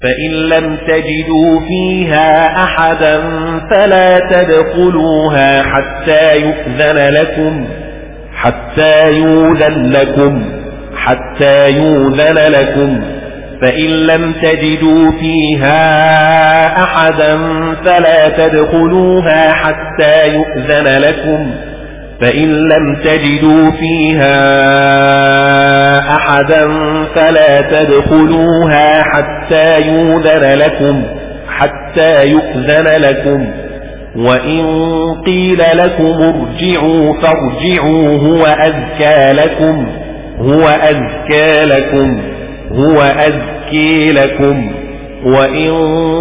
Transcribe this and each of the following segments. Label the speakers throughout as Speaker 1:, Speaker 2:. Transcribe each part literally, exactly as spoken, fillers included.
Speaker 1: فإن لم تجدوا فيها أحدا فلا تدخلوها حتى يؤذن لكم حتى يؤذن لكم حتى يؤذن لكم فإن لم تجدوا فيها أحدا فلا تدخلوها حتى يؤذن لكم فإن لم تجدوا فيها أحدا فلا تدخلوها حتى يؤذن لكم حتى يؤذن لكم وإن قيل لكم ارجعوا فارجعوا هو أزكى لكم هو أزكى لكم هو أزكي لكم وإن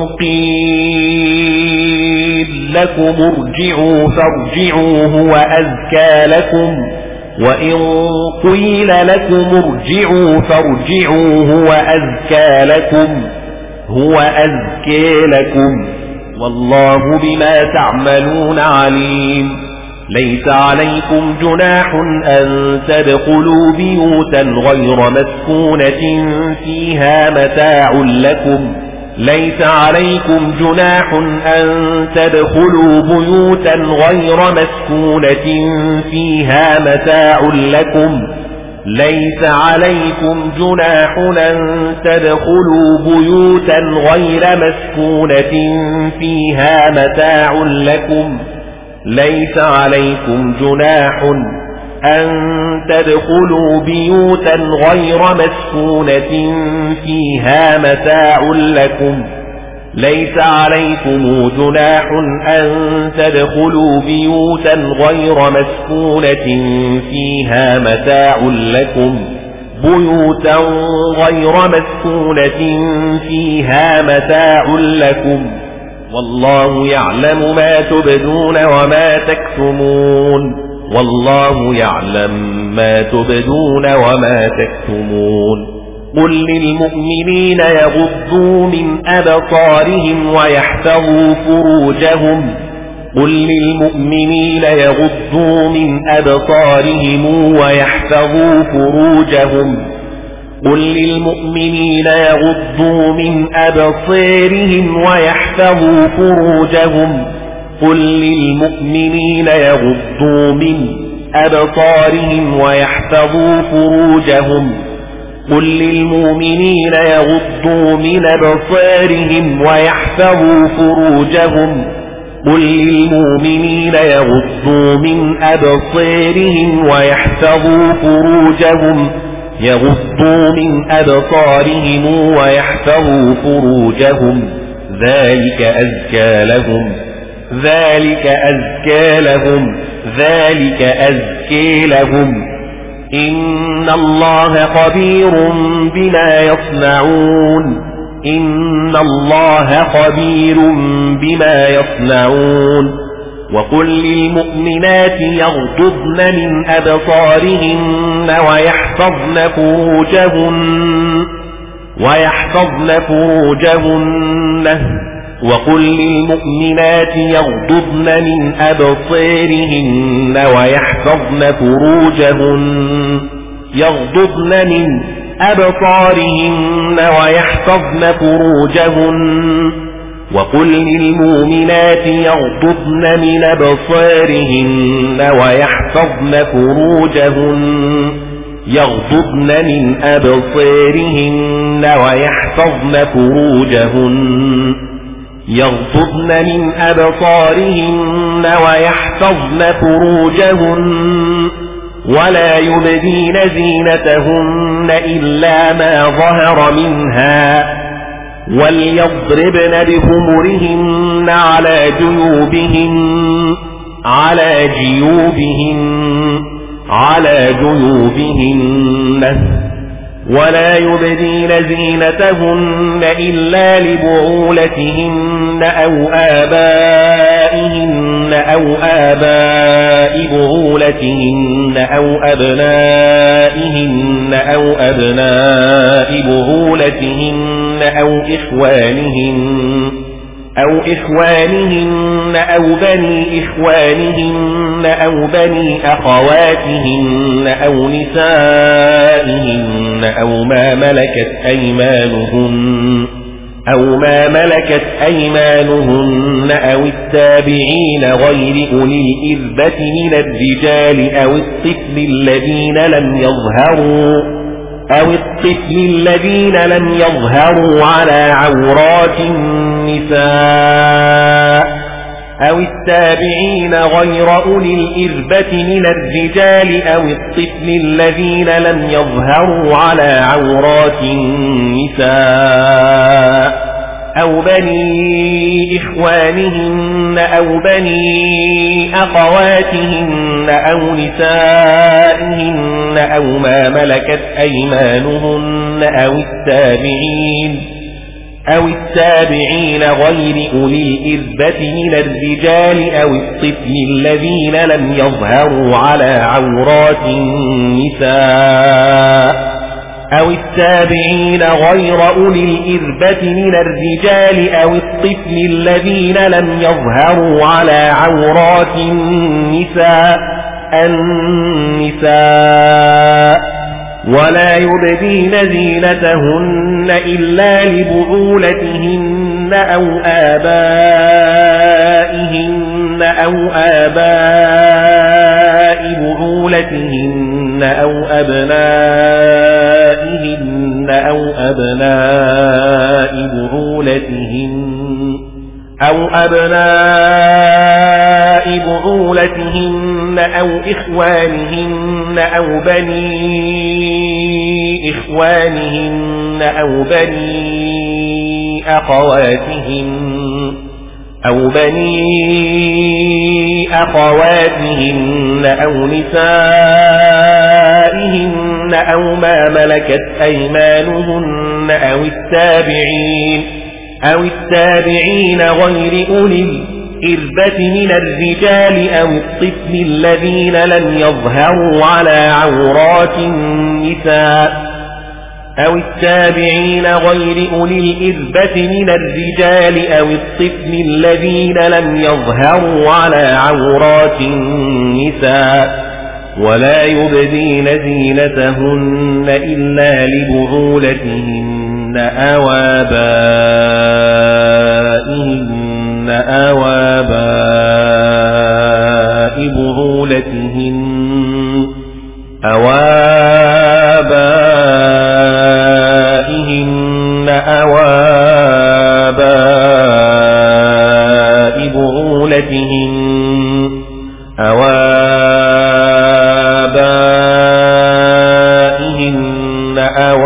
Speaker 1: قيل لكم ارجعوا فارجعوا هو أزكى لكم وإن قيل لكم ارجعوا فارجعوا هو أزكى لكم هو أزكي لكم والله بما تعملون عليم ليس عليكم جناح أن تدخلوا بيوتا غير مسكونة فيها متاع لكم ليس عليكم جناح أن تدخلوا بيوتا غير مسكونة فيها متاع لكم ليس عليكم جناح أن تدخلوا بيوتا غير مسكونة فيها متاع لكم ليس عليكم جناح أن تدخلوا بيوتا غير مسكونة فيها متاع لكم ليس عليكم جناح أن تدخلوا بيوتا غير مسكونة فيها متاع لكم بيوتا غير مسكونة فيها متاع لكم والله يعلم ما تبدون وما تكتمون والله يعلم ما تبدون وما تكتمون قل للمؤمنين يغضوا من أبصارهم ويحفظوا فروجهم قل للمؤمنين يغضوا من أبصارهم ويحفظوا فروجهم قل للمؤمنين يغضوا من أبصارهم ويحفظوا فروجهم قل للمؤمنين يغضوا من أبصارهم ويحفظوا فروجهم قل للمؤمنين يغضوا من أبصارهم ويحفظوا فروجهم قل للمؤمنين يغضوا من أبصارهم ويحفظوا فروجهم يغضوا من أبصارهم ويحفظوا فروجهم ذلك أزكى لهم ذلك أزكى لهم ذلك أزكى لهم إن الله خبير بما يصنعون إن الله خبير بما يصنعون وقل للمؤمنات يغضضن من أبصارهن ويحفظن فروجهن ويحفظن فروجهن وقل للمؤمنات يغضضن من أبصارهن ويحفظن فروجهن يغضضن من أبصارهن ويحفظن فروجهن وقل للمؤمنات يغضضن من أبصارهن ويحفظن فروجهن يغضضن من أبصارهن ويحفظن فروجهن يغضضن من أبصارهن ويحفظن فروجهن ولا يبدين زينتهن إلا ما ظهر منها وليضربن بخمرهن على جيوبهن على جيوبهن على جيوبهن ولا يبدين زينتهن إلا لبعولتهن أو آبائهن أو آباء بعولتهن أو أبنائهن أو أبناء بعولتهن أو إخوانهن أو إخوانهن أو بني إخوانهن أو بني أخواتهن أو نسائهن أو ما ملكت أيمانهن أو ما ملكت أيمانهن أو التابعين غير أولي الإربة من الرجال أو الطفل الذين لم يظهروا أو الطفل الذين لم يظهروا على عورات النساء أو التابعين غير أولي الإربة من الرجال أو الطفل الذين لم يظهروا على عورات النساء أو بني إخوانهن أو بني أخواتهن أو نسائهن أو ما ملكت أيمانهن أو التابعين أو التابعين غير أولي الإربة من الرجال أو الطفل الذين لم يظهروا على عورات النساء أو التابعين غير أولي الإربة من الرجال أو الطفل الذين لم يظهروا على عورات النساء النساء ولا يبدين زينتهن إلا لبعولتهن أو آبائهن أو آباء بعولتهن أو أبنائهن أو أبناء بعولتهن أو أبناء بعولتهن أو إخوانهن أو بني إخوانهن أو بني أخواتهن أو بني أخواتهن أو نسائهن أو ما ملكت أيمانهن أو التابعين أو التابعين غير أولي الإربة من الرجال أو الطفل الذين لم يظهروا على عورات النساء أو التابعين غير أولي الإربة من الرجال أو الطفل الذين لم يظهروا على عورات النساء ولا يبدين زينتهن إلا لبعولتهن أو آبائهن أو آباء بعولتهن أو آبائهن أو آباء بعولتهن أو آبائهن أو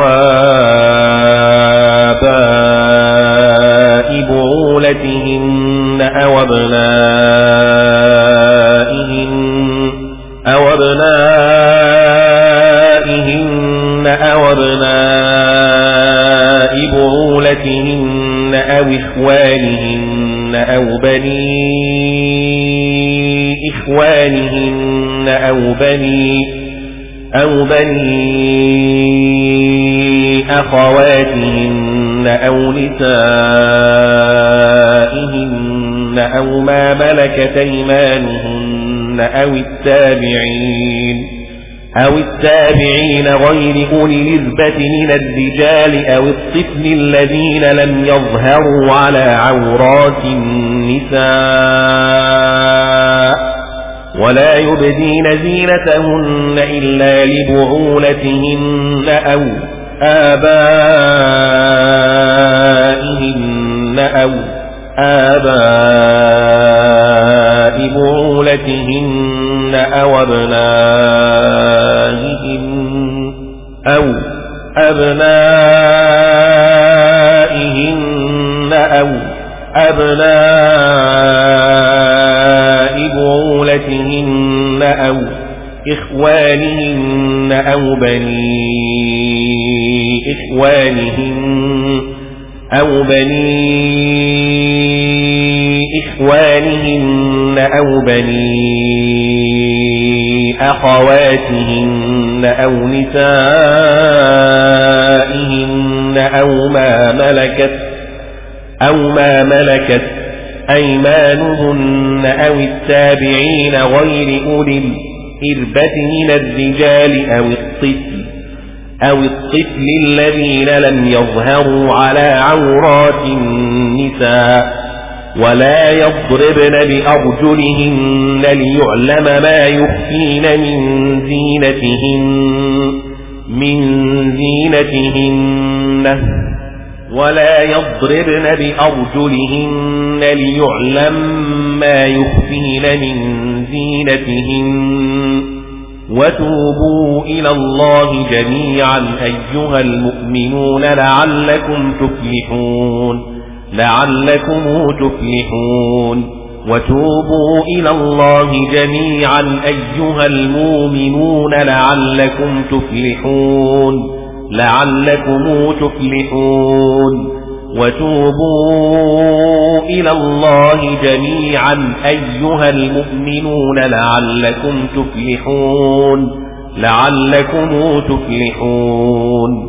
Speaker 1: آباء بعولتهن أو أبنائهن أو أبنائهن أو أبناء بعولتهن أو إخوانهن أو بني إخوانهن أو بني أو بني أخواتهن أو نسائهن أو ما ملكت أيمانهن أو التابعين أو التابعين غير أولي الإربة من الرجال أو الطفل الذين لم يظهروا على عورات النساء ولا يبدين زينتهن إلا لبعولتهن أو آبائهن أو آباء بعولتهن أو أبنائهن أو أبنائهن أو أبناء بعولتهن أو إخوانهن أو بني إخوانهن أو بني إخوانهن أو بني أخواتهن أو نسائهن أو ما ملكت أو ما ملكت أيمانهن أو التابعين غير أولي الإربة من الرجال أو الطفل أو الطفل الذين لم يظهروا على عورات النساء ولا يضربن بأرجلهن ليعلم ما يخفين من زينتهن من زينتهن ولا يضربن بأرجلهن ليعلم ما يخفين من زينتهن وتوبوا إلى الله جميعا أيها المؤمنون لعلكم تفلحون لعلكم تفلحون وتوبوا إلى الله جميعا أيها المؤمنون لعلكم تفلحون لعلكم تفلحون وتوبوا إلى الله جميعا أيها المؤمنون لعلكم تفلحون لعلكم تفلحون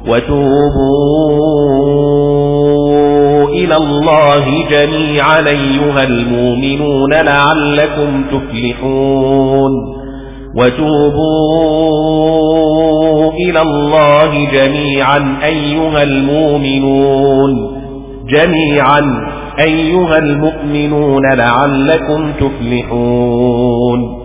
Speaker 1: وتوبوا إلى الله جميعا أيها المؤمنون لعلكم تفلحون وتوبوا إلى الله جميعا أيها المؤمنون جميعا أيها المؤمنون لعلكم تفلحون